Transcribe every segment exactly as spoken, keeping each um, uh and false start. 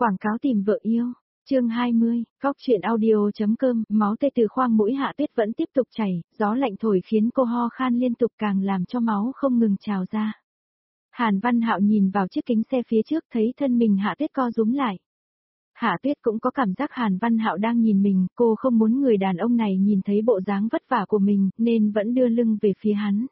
Quảng cáo tìm vợ yêu. Chương hai mươi, Góc truyện audio.com, máu tê từ khoang mũi Hạ Tuyết vẫn tiếp tục chảy, gió lạnh thổi khiến cô ho khan liên tục càng làm cho máu không ngừng trào ra. Hàn Văn Hạo nhìn vào chiếc kính xe phía trước thấy thân mình Hạ Tuyết co rúm lại. Hạ Tuyết cũng có cảm giác Hàn Văn Hạo đang nhìn mình, cô không muốn người đàn ông này nhìn thấy bộ dáng vất vả của mình, nên vẫn đưa lưng về phía hắn.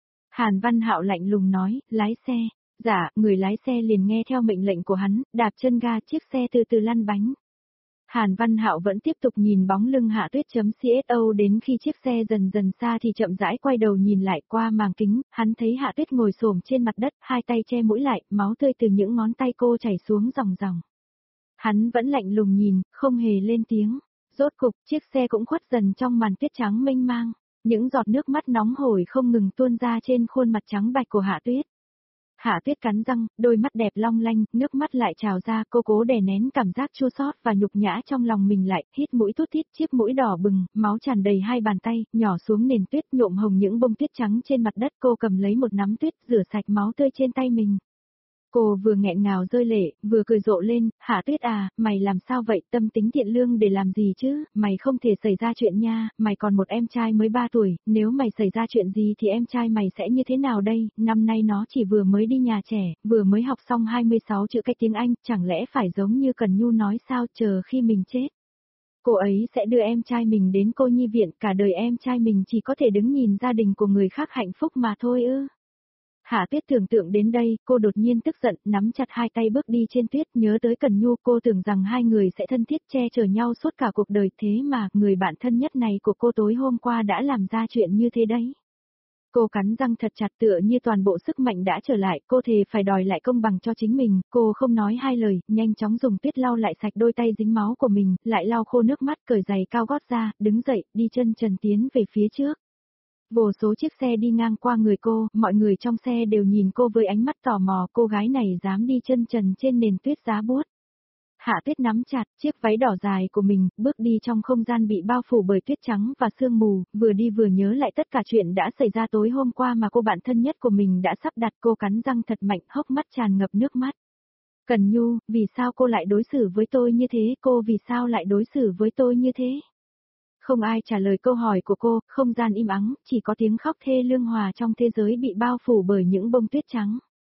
Hàn Văn Hạo lạnh lùng nói, lái xe. Dạ, người lái xe liền nghe theo mệnh lệnh của hắn, đạp chân ga chiếc xe từ từ lăn bánh. Hàn Văn Hạo vẫn tiếp tục nhìn bóng lưng Hạ Tuyết.co đến khi chiếc xe dần dần xa thì chậm rãi quay đầu nhìn lại qua màng kính, hắn thấy Hạ Tuyết ngồi xổm trên mặt đất, hai tay che mũi lại, máu tươi từ những ngón tay cô chảy xuống ròng ròng. Hắn vẫn lạnh lùng nhìn, không hề lên tiếng. Rốt cục, chiếc xe cũng khuất dần trong màn tuyết trắng mênh mang, những giọt nước mắt nóng hổi không ngừng tuôn ra trên khuôn mặt trắng bạch của Hạ Tuyết. Hạ Tuyết cắn răng, đôi mắt đẹp long lanh, nước mắt lại trào ra, cô cố đè nén cảm giác chua xót và nhục nhã trong lòng mình lại, hít mũi thút thít, chiếc mũi đỏ bừng, máu tràn đầy hai bàn tay, nhỏ xuống nền tuyết, nhuộm hồng những bông tuyết trắng trên mặt đất, cô cầm lấy một nắm tuyết, rửa sạch máu tươi trên tay mình. Cô vừa nghẹn ngào rơi lệ, vừa cười rộ lên, Hạ Tuyết à, mày làm sao vậy, tâm tính thiện lương để làm gì chứ, mày không thể xảy ra chuyện nha, mày còn một em trai mới ba tuổi, nếu mày xảy ra chuyện gì thì em trai mày sẽ như thế nào đây, năm nay nó chỉ vừa mới đi nhà trẻ, vừa mới học xong hai mươi sáu chữ cái tiếng Anh, chẳng lẽ phải giống như Cần Nhu nói sao, chờ khi mình chết. Cô ấy sẽ đưa em trai mình đến cô nhi viện, cả đời em trai mình chỉ có thể đứng nhìn gia đình của người khác hạnh phúc mà thôi ư. Hạ Tuyết tưởng tượng đến đây, cô đột nhiên tức giận, nắm chặt hai tay bước đi trên tuyết, nhớ tới Cần Nhu, cô tưởng rằng hai người sẽ thân thiết che chở nhau suốt cả cuộc đời, thế mà, người bạn thân nhất này của cô tối hôm qua đã làm ra chuyện như thế đấy. Cô cắn răng thật chặt tựa như toàn bộ sức mạnh đã trở lại, cô thề phải đòi lại công bằng cho chính mình, cô không nói hai lời, nhanh chóng dùng tuyết lau lại sạch đôi tay dính máu của mình, lại lau khô nước mắt, cởi giày cao gót ra, đứng dậy, đi chân trần tiến về phía trước. Vô số chiếc xe đi ngang qua người cô, mọi người trong xe đều nhìn cô với ánh mắt tò mò, cô gái này dám đi chân trần trên nền tuyết giá buốt. Hạ Tuyết nắm chặt chiếc váy đỏ dài của mình, bước đi trong không gian bị bao phủ bởi tuyết trắng và sương mù, vừa đi vừa nhớ lại tất cả chuyện đã xảy ra tối hôm qua mà cô bạn thân nhất của mình đã sắp đặt, cô cắn răng thật mạnh, hốc mắt tràn ngập nước mắt. Cần Nhu, vì sao cô lại đối xử với tôi như thế, cô vì sao lại đối xử với tôi như thế? Không ai trả lời câu hỏi của cô, không gian im ắng, chỉ có tiếng khóc thê lương hòa trong thế giới bị bao phủ bởi những bông tuyết trắng.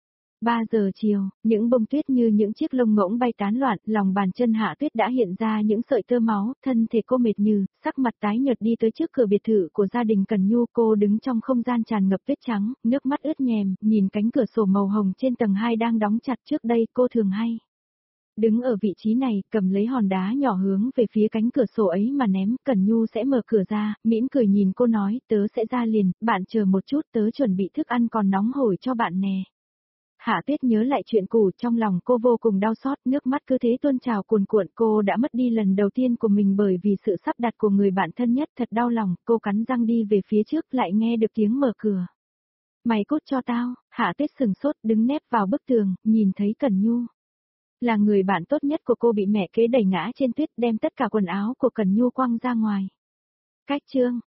ba giờ chiều, những bông tuyết như những chiếc lông ngỗng bay tán loạn, lòng bàn chân Hạ Tuyết đã hiện ra những sợi tơ máu, thân thể cô mệt nhừ, sắc mặt tái nhợt đi tới trước cửa biệt thự của gia đình Cần Nhu, cô đứng trong không gian tràn ngập tuyết trắng, nước mắt ướt nhèm, nhìn cánh cửa sổ màu hồng trên tầng hai đang đóng chặt, trước đây cô thường hay đứng ở vị trí này, cầm lấy hòn đá nhỏ hướng về phía cánh cửa sổ ấy mà ném, Cần Nhu sẽ mở cửa ra, mỉm cười nhìn cô nói, tớ sẽ ra liền, bạn chờ một chút, tớ chuẩn bị thức ăn còn nóng hổi cho bạn nè. Hạ Tuyết nhớ lại chuyện cũ, trong lòng cô vô cùng đau xót, nước mắt cứ thế tuôn trào cuồn cuộn, cô đã mất đi lần đầu tiên của mình bởi vì sự sắp đặt của người bạn thân nhất, thật đau lòng, cô cắn răng đi về phía trước, lại nghe được tiếng mở cửa. Mày cút cho tao, Hạ Tuyết sừng sốt, đứng nép vào bức tường, nhìn thấy Cần Nhu. Là người bạn tốt nhất của cô bị mẹ kế đẩy ngã trên tuyết, đem tất cả quần áo của Cần Nhu quăng ra ngoài. Cách chương,